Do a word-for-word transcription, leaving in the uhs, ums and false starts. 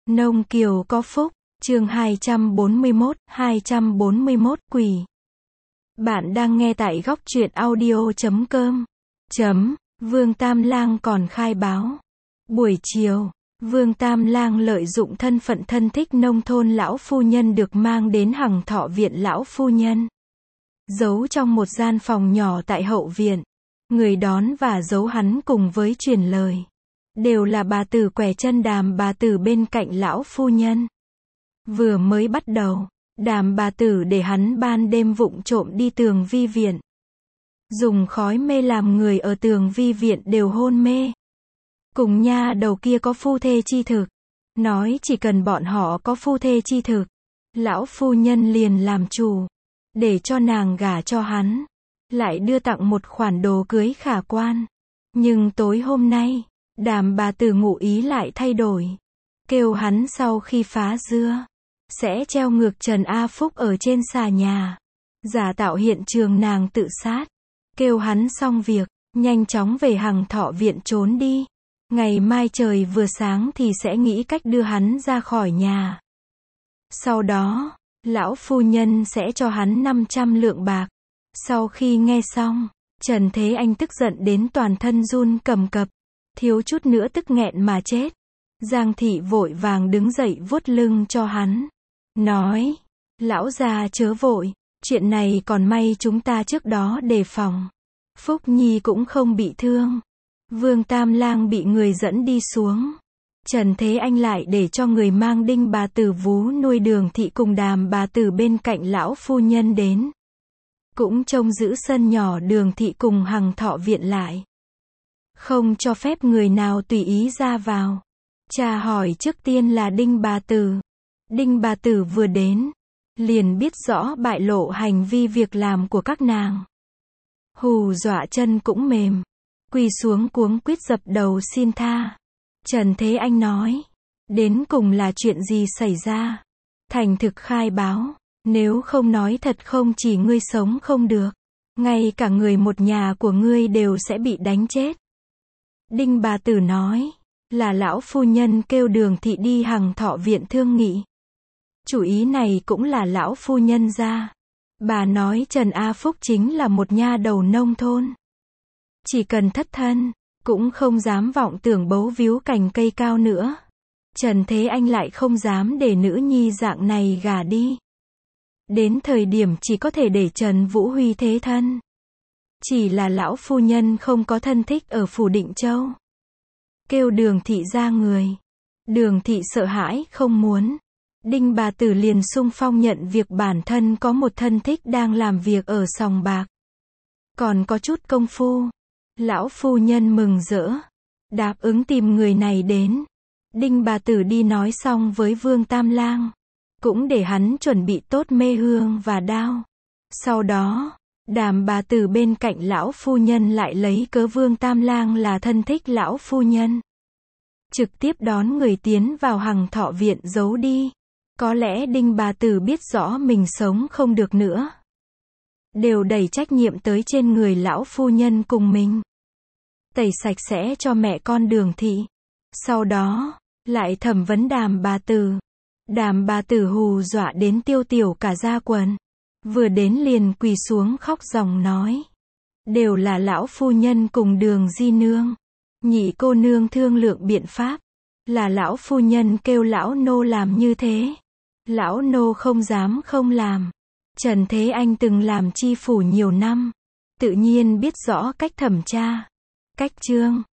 Nông kiều có phúc, chương hai trăm bốn mươi mốt, hai trăm bốn mươi mốt quỷ. Bạn đang nghe tại góc truyện audio chấm com. Chấm, Vương Tam Lang còn khai báo. Buổi chiều, Vương Tam Lang lợi dụng thân phận thân thích nông thôn lão phu nhân được mang đến Hằng Thọ viện lão phu nhân. Giấu trong một gian phòng nhỏ tại hậu viện. Người đón và giấu hắn cùng với truyền lời. Đều là bà tử quẻ chân Đàm bà tử bên cạnh lão phu nhân. Vừa mới bắt đầu, Đàm bà tử để hắn ban đêm vụng trộm đi tường vi viện. Dùng khói mê làm người ở tường vi viện đều hôn mê. Cùng nha đầu kia có phu thê chi thực. Nói chỉ cần bọn họ có phu thê chi thực, lão phu nhân liền làm chủ. Để cho nàng gả cho hắn. Lại đưa tặng một khoản đồ cưới khả quan. Nhưng tối hôm nay, Đàm bà tử ngụ ý lại thay đổi. Kêu hắn sau khi phá dưa, sẽ treo ngược Trần A Phúc ở trên xà nhà. Giả tạo hiện trường nàng tự sát. Kêu hắn xong việc, nhanh chóng về Hằng Thọ viện trốn đi. Ngày mai trời vừa sáng thì sẽ nghĩ cách đưa hắn ra khỏi nhà. Sau đó, lão phu nhân sẽ cho hắn năm trăm lượng bạc. Sau khi nghe xong, Trần Thế Anh tức giận đến toàn thân run cầm cập. Thiếu chút nữa tức nghẹn mà chết. Giang thị vội vàng đứng dậy vuốt lưng cho hắn. Nói, lão già chớ vội, chuyện này còn may chúng ta trước đó đề phòng. Phúc Nhi cũng không bị thương. Vương Tam Lang bị người dẫn đi xuống. Trần Thế Anh lại để cho người mang Đinh bà tử vú nuôi Đường thị cùng Đàm bà tử bên cạnh lão phu nhân đến. Cũng trông giữ sân nhỏ Đường thị cùng Hằng Thọ viện lại. Không cho phép người nào tùy ý ra vào. Cha hỏi trước tiên là Đinh bà tử. Đinh bà tử vừa đến, liền biết rõ bại lộ hành vi việc làm của các nàng. Hù dọa chân cũng mềm. Quỳ xuống cuống quýt dập đầu xin tha. Trần Thế Anh nói, đến cùng là chuyện gì xảy ra? Thành thực khai báo, nếu không nói thật không chỉ ngươi sống không được, ngay cả người một nhà của ngươi đều sẽ bị đánh chết. Đinh bà tử nói, là lão phu nhân kêu Đường thị đi Hằng Thọ viện thương nghị. Chủ ý này cũng là lão phu nhân ra. Bà nói Trần A Phúc chính là một nha đầu nông thôn. Chỉ cần thất thân, cũng không dám vọng tưởng bấu víu cành cây cao nữa. Trần Thế Anh lại không dám để nữ nhi dạng này gả đi. Đến thời điểm chỉ có thể để Trần Vũ Huy thế thân. Chỉ là lão phu nhân không có thân thích ở phủ Định Châu. Kêu Đường thị ra người. Đường thị sợ hãi không muốn. Đinh bà tử liền xung phong nhận việc bản thân có một thân thích đang làm việc ở sòng bạc. Còn có chút công phu. Lão phu nhân mừng rỡ. Đáp ứng tìm người này đến. Đinh bà tử đi nói xong với Vương Tam Lang. Cũng để hắn chuẩn bị tốt mê hương và đao. Sau đó, Đàm bà tử bên cạnh lão phu nhân lại lấy cớ Vương Tam Lang là thân thích lão phu nhân. Trực tiếp đón người tiến vào Hằng Thọ viện giấu đi. Có lẽ Đinh bà tử biết rõ mình sống không được nữa. Đều đẩy trách nhiệm tới trên người lão phu nhân cùng mình. Tẩy sạch sẽ cho mẹ con Đường thị. Sau đó, lại thẩm vấn Đàm bà tử. Đàm bà tử hù dọa đến tiêu tiểu cả da quần. Vừa đến liền quỳ xuống khóc ròng nói. Đều là lão phu nhân cùng Đường di nương. Nhị cô nương thương lượng biện pháp. Là lão phu nhân kêu lão nô làm như thế. Lão nô không dám không làm. Trần Thế Anh từng làm chi phủ nhiều năm. Tự nhiên biết rõ cách thẩm tra. Cách trương.